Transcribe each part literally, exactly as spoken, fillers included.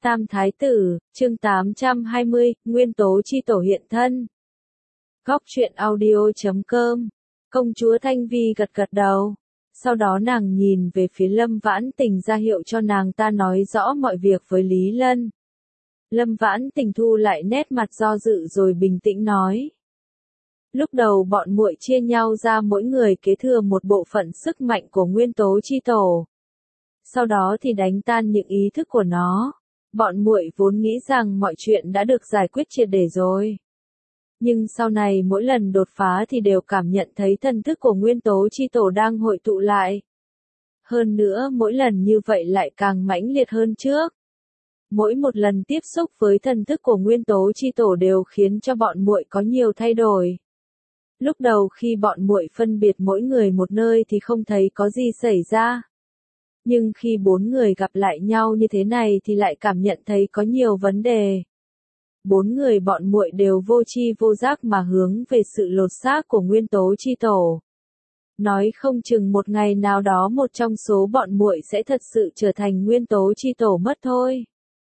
Tam Thái Tử, chương tám trăm hai mươi, Nguyên Tố Chi Tổ hiện thân. Góc truyện audio chấm com. Công chúa Thanh Vi gật gật đầu. Sau đó nàng nhìn về phía Lâm Vãn Tình ra hiệu cho nàng ta nói rõ mọi việc với Lý Lân. Lâm Vãn Tình thu lại nét mặt do dự rồi bình tĩnh nói. Lúc đầu bọn muội chia nhau ra mỗi người kế thừa một bộ phận sức mạnh của Nguyên Tố Chi Tổ. Sau đó thì đánh tan những ý thức của nó. Bọn muội vốn nghĩ rằng mọi chuyện đã được giải quyết triệt để rồi. Nhưng sau này mỗi lần đột phá thì đều cảm nhận thấy thần thức của Nguyên Tố Chi Tổ đang hội tụ lại. Hơn nữa mỗi lần như vậy lại càng mãnh liệt hơn trước. Mỗi một lần tiếp xúc với thần thức của Nguyên Tố Chi Tổ đều khiến cho bọn muội có nhiều thay đổi. Lúc đầu khi bọn muội phân biệt mỗi người một nơi thì không thấy có gì xảy ra. Nhưng khi bốn người gặp lại nhau như thế này thì lại cảm nhận thấy có nhiều vấn đề. Bốn người bọn muội đều vô tri vô giác mà hướng về sự lột xác của Nguyên Tố Chi Tổ. Nói không chừng một ngày nào đó một trong số bọn muội sẽ thật sự trở thành Nguyên Tố Chi Tổ mất thôi.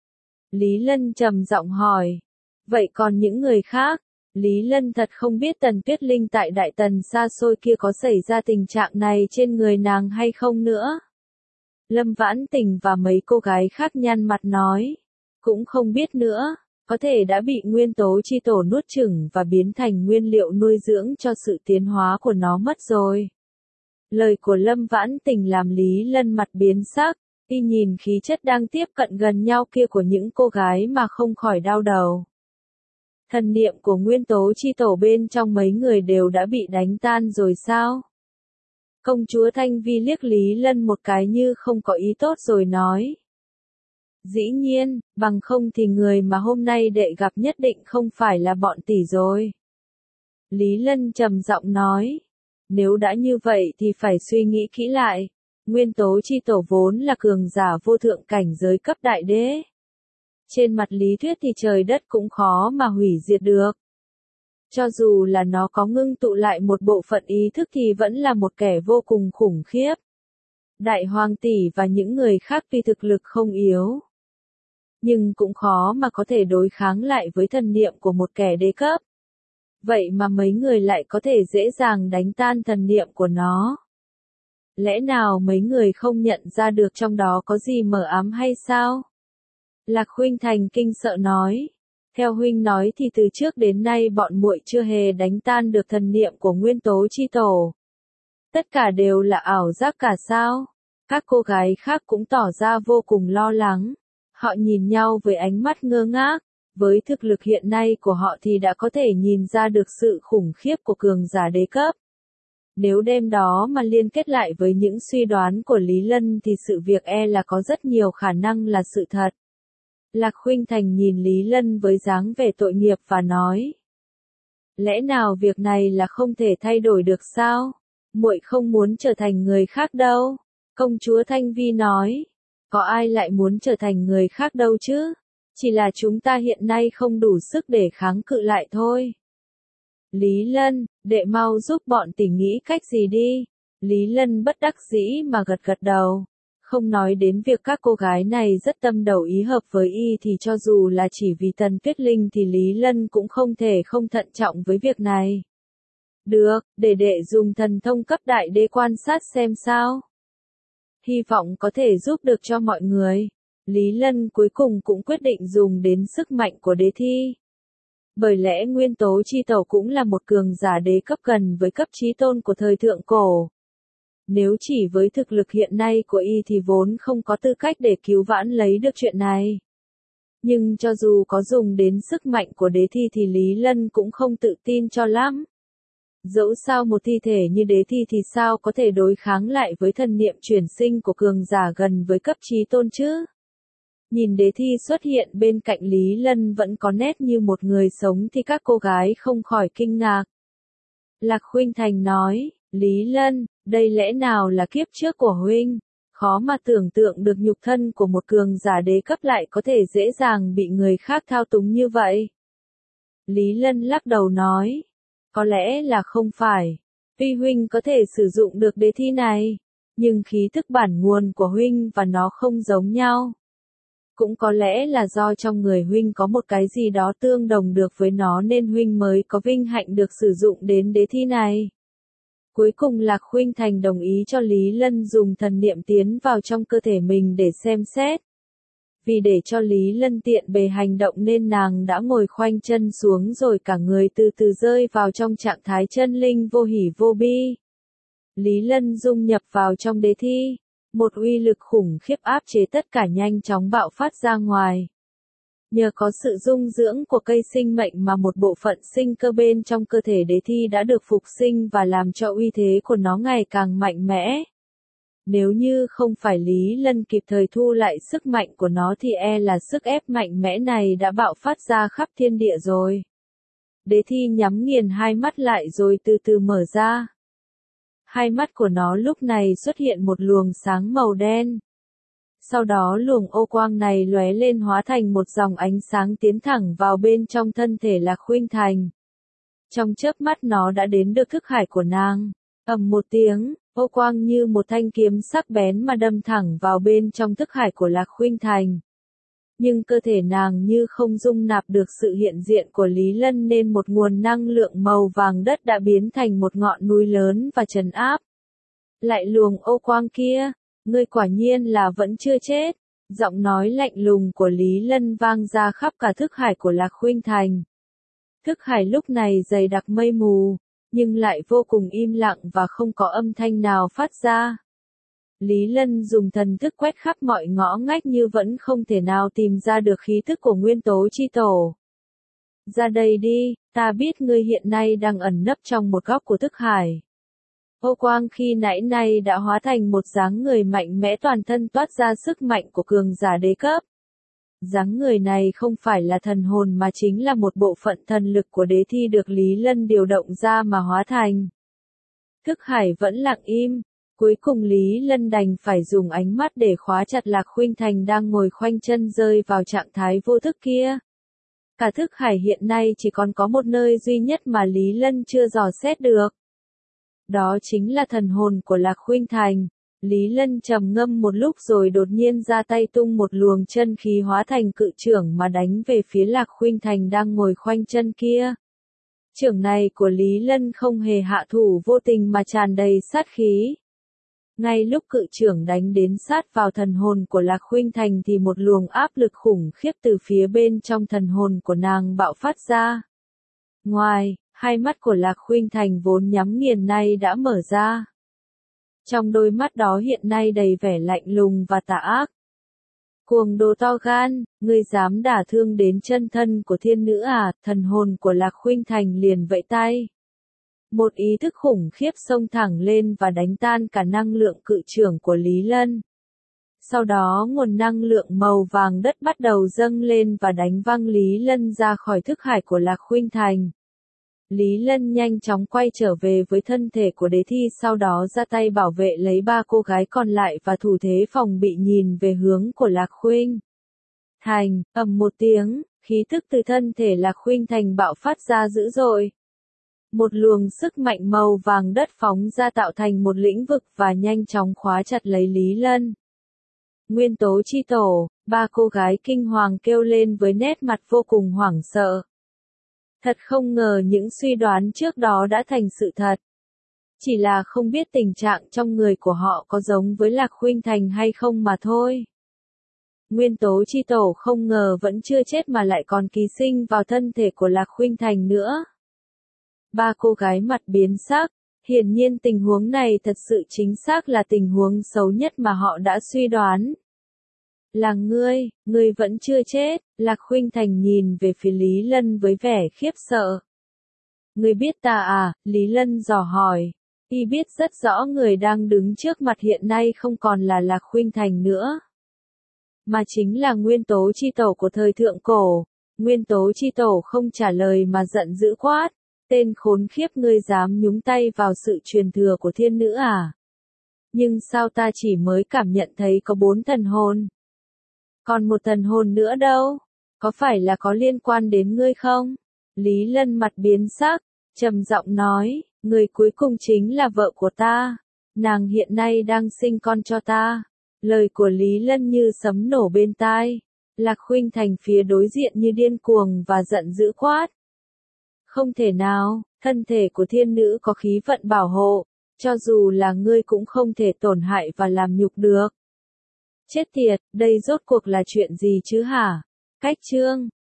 Lý Lân trầm giọng hỏi. Vậy còn những người khác? Lý Lân thật không biết Tần Tuyết Linh tại Đại Tần xa xôi kia có xảy ra tình trạng này trên người nàng hay không nữa. Lâm Vãn Tình và mấy cô gái khác nhăn mặt nói. Cũng không biết nữa, có thể đã bị Nguyên Tố Chi Tổ nuốt chửng và biến thành nguyên liệu nuôi dưỡng cho sự tiến hóa của nó mất rồi. Lời của Lâm Vãn Tình làm Lý Lân mặt biến sắc, y nhìn khí chất đang tiếp cận gần nhau kia của những cô gái mà không khỏi đau đầu. Thần niệm của Nguyên Tố Chi Tổ bên trong mấy người đều đã bị đánh tan rồi sao? Công chúa Thanh Vi liếc Lý Lân một cái như không có ý tốt rồi nói. Dĩ nhiên, bằng không thì người mà hôm nay đệ gặp nhất định không phải là bọn tỷ rồi. Lý Lân trầm giọng nói. Nếu đã như vậy thì phải suy nghĩ kỹ lại. Nguyên Tố Chi Tổ vốn là cường giả vô thượng cảnh giới cấp đại đế. Trên mặt lý thuyết thì trời đất cũng khó mà hủy diệt được. Cho dù là nó có ngưng tụ lại một bộ phận ý thức thì vẫn là một kẻ vô cùng khủng khiếp. Đại Hoàng tỷ và những người khác tuy thực lực không yếu, nhưng cũng khó mà có thể đối kháng lại với thần niệm của một kẻ đế cấp. Vậy mà mấy người lại có thể dễ dàng đánh tan thần niệm của nó. Lẽ nào mấy người không nhận ra được trong đó có gì mờ ám hay sao? Lạc Khuynh Thành kinh sợ nói. Theo huynh nói thì từ trước đến nay bọn muội chưa hề đánh tan được thần niệm của Nguyên Tố Chi Tổ. Tất cả đều là ảo giác cả sao? Các cô gái khác cũng tỏ ra vô cùng lo lắng. Họ nhìn nhau với ánh mắt ngơ ngác. Với thực lực hiện nay của họ thì đã có thể nhìn ra được sự khủng khiếp của cường giả đế cấp. Nếu đem đó mà liên kết lại với những suy đoán của Lý Lân thì sự việc e là có rất nhiều khả năng là sự thật. Lạc Khuynh Thành nhìn Lý Lân với dáng vẻ tội nghiệp và nói. Lẽ nào việc này là không thể thay đổi được sao? Muội không muốn trở thành người khác đâu. Công chúa Thanh Vi nói. Có ai lại muốn trở thành người khác đâu chứ? Chỉ là chúng ta hiện nay không đủ sức để kháng cự lại thôi. Lý Lân, đệ mau giúp bọn tỷ nghĩ cách gì đi. Lý Lân bất đắc dĩ mà gật gật đầu. Không nói đến việc các cô gái này rất tâm đầu ý hợp với y thì cho dù là chỉ vì Tần Tuyết Linh thì Lý Lân cũng không thể không thận trọng với việc này. Được, để đệ dùng thần thông cấp đại đế quan sát xem sao. Hy vọng có thể giúp được cho mọi người. Lý Lân cuối cùng cũng quyết định dùng đến sức mạnh của đế thi. Bởi lẽ Nguyên Tố Chi Tổ cũng là một cường giả đế cấp gần với cấp chí tôn của thời thượng cổ. Nếu chỉ với thực lực hiện nay của y thì vốn không có tư cách để cứu vãn lấy được chuyện này. Nhưng cho dù có dùng đến sức mạnh của đế thi thì Lý Lân cũng không tự tin cho lắm. Dẫu sao một thi thể như đế thi thì sao có thể đối kháng lại với thần niệm chuyển sinh của cường giả gần với cấp chí tôn chứ? Nhìn đế thi xuất hiện bên cạnh Lý Lân vẫn có nét như một người sống thì các cô gái không khỏi kinh ngạc. Lạc Khuynh Thành nói, Lý Lân, đây lẽ nào là kiếp trước của huynh? Khó mà tưởng tượng được nhục thân của một cường giả đế cấp lại có thể dễ dàng bị người khác thao túng như vậy. Lý Lân lắc đầu nói, có lẽ là không phải. Tuy huynh có thể sử dụng được đế thi này, nhưng khí thức bản nguồn của huynh và nó không giống nhau. Cũng có lẽ là do trong người huynh có một cái gì đó tương đồng được với nó nên huynh mới có vinh hạnh được sử dụng đến đế thi này. Cuối cùng Lạc Khuynh Thành đồng ý cho Lý Lân dùng thần niệm tiến vào trong cơ thể mình để xem xét. Vì để cho Lý Lân tiện bề hành động nên nàng đã ngồi khoanh chân xuống rồi cả người từ từ rơi vào trong trạng thái chân linh vô hỉ vô bi. Lý Lân dung nhập vào trong đế thi. Một uy lực khủng khiếp áp chế tất cả nhanh chóng bạo phát ra ngoài. Nhờ có sự dung dưỡng của cây sinh mệnh mà một bộ phận sinh cơ bên trong cơ thể đế thi đã được phục sinh và làm cho uy thế của nó ngày càng mạnh mẽ. Nếu như không phải Lý Lân kịp thời thu lại sức mạnh của nó thì e là sức ép mạnh mẽ này đã bạo phát ra khắp thiên địa rồi. Đế thi nhắm nghiền hai mắt lại rồi từ từ mở ra. Hai mắt của nó lúc này xuất hiện một luồng sáng màu đen. Sau đó luồng ô quang này lóe lên hóa thành một dòng ánh sáng tiến thẳng vào bên trong thân thể Lạc Khuynh Thành. Trong chớp mắt nó đã đến được thức hải của nàng. Ầm một tiếng, ô quang như một thanh kiếm sắc bén mà đâm thẳng vào bên trong thức hải của Lạc Khuynh Thành. Nhưng cơ thể nàng như không dung nạp được sự hiện diện của Lý Lân nên một nguồn năng lượng màu vàng đất đã biến thành một ngọn núi lớn và trấn áp. Lại luồng ô quang kia, ngươi quả nhiên là vẫn chưa chết. Giọng nói lạnh lùng của Lý Lân vang ra khắp cả thức hải của Lạc Khuynh Thành. Thức hải lúc này dày đặc mây mù, nhưng lại vô cùng im lặng và không có âm thanh nào phát ra. Lý Lân dùng thần thức quét khắp mọi ngõ ngách như vẫn không thể nào tìm ra được khí thức của nguyên tố chi tổ. Ra đây đi, ta biết ngươi hiện nay đang ẩn nấp trong một góc của thức hải. Ô quang khi nãy nay đã hóa thành một dáng người mạnh mẽ toàn thân toát ra sức mạnh của cường giả đế cấp. Dáng người này không phải là thần hồn mà chính là một bộ phận thần lực của đế thi được Lý Lân điều động ra mà hóa thành. Thức hải vẫn lặng im. Cuối cùng Lý Lân đành phải dùng ánh mắt để khóa chặt Lạc Khuynh Thành đang ngồi khoanh chân rơi vào trạng thái vô thức kia. Cả thức hải hiện nay chỉ còn có một nơi duy nhất mà Lý Lân chưa dò xét được. Đó chính là thần hồn của Lạc Khuynh Thành. Lý Lân trầm ngâm một lúc rồi đột nhiên ra tay tung một luồng chân khí hóa thành cự chưởng mà đánh về phía Lạc Khuynh Thành đang ngồi khoanh chân kia. Chưởng này của Lý Lân không hề hạ thủ vô tình mà tràn đầy sát khí. Ngay lúc cự chưởng đánh đến sát vào thần hồn của Lạc Khuynh Thành thì một luồng áp lực khủng khiếp từ phía bên trong thần hồn của nàng bạo phát ra. Ngoài, hai mắt của Lạc Khuynh Thành vốn nhắm nghiền nay đã mở ra. Trong đôi mắt đó hiện nay đầy vẻ lạnh lùng và tà ác. Cuồng đồ to gan, ngươi dám đả thương đến chân thân của thiên nữ à? Thần hồn của Lạc Khuynh Thành liền vẫy tay. Một ý thức khủng khiếp xông thẳng lên và đánh tan cả năng lượng cự chưởng của Lý Lân. Sau đó nguồn năng lượng màu vàng đất bắt đầu dâng lên và đánh văng Lý Lân ra khỏi thức hải của Lạc Khuynh Thành. Lý Lân nhanh chóng quay trở về với thân thể của đế thi, sau đó ra tay bảo vệ lấy ba cô gái còn lại và thủ thế phòng bị nhìn về hướng của Lạc Khuynh Thành. Ầm một tiếng, khí tức từ thân thể Lạc Khuynh Thành bạo phát ra dữ dội. Một luồng sức mạnh màu vàng đất phóng ra tạo thành một lĩnh vực và nhanh chóng khóa chặt lấy Lý Lân. Nguyên tố chi tổ, ba cô gái kinh hoàng kêu lên với nét mặt vô cùng hoảng sợ. Thật không ngờ những suy đoán trước đó đã thành sự thật. Chỉ là không biết tình trạng trong người của họ có giống với Lạc Khuynh Thành hay không mà thôi. Nguyên tố chi tổ không ngờ vẫn chưa chết mà lại còn ký sinh vào thân thể của Lạc Khuynh Thành nữa. Ba cô gái mặt biến sắc, hiển nhiên tình huống này thật sự chính xác là tình huống xấu nhất mà họ đã suy đoán. Là ngươi, ngươi vẫn chưa chết. Lạc Khuynh Thành nhìn về phía Lý Lân với vẻ khiếp sợ. Ngươi biết ta à? Lý Lân dò hỏi. Y biết rất rõ người đang đứng trước mặt hiện nay không còn là Lạc Khuynh Thành nữa, mà chính là nguyên tố chi tổ của thời thượng cổ. Nguyên tố chi tổ không trả lời mà giận dữ quát. Tên khốn khiếp, ngươi dám nhúng tay vào sự truyền thừa của thiên nữ à? Nhưng sao ta chỉ mới cảm nhận thấy có bốn thần hồn? Còn một thần hồn nữa đâu? Có phải là có liên quan đến ngươi không? Lý Lân mặt biến sắc, trầm giọng nói, người cuối cùng chính là vợ của ta. Nàng hiện nay đang sinh con cho ta. Lời của Lý Lân như sấm nổ bên tai. Lạc Khuynh Thành phía đối diện như điên cuồng và giận dữ quát. Không thể nào, thân thể của thiên nữ có khí vận bảo hộ, cho dù là ngươi cũng không thể tổn hại và làm nhục được. Chết tiệt, đây rốt cuộc là chuyện gì chứ hả? Cách chương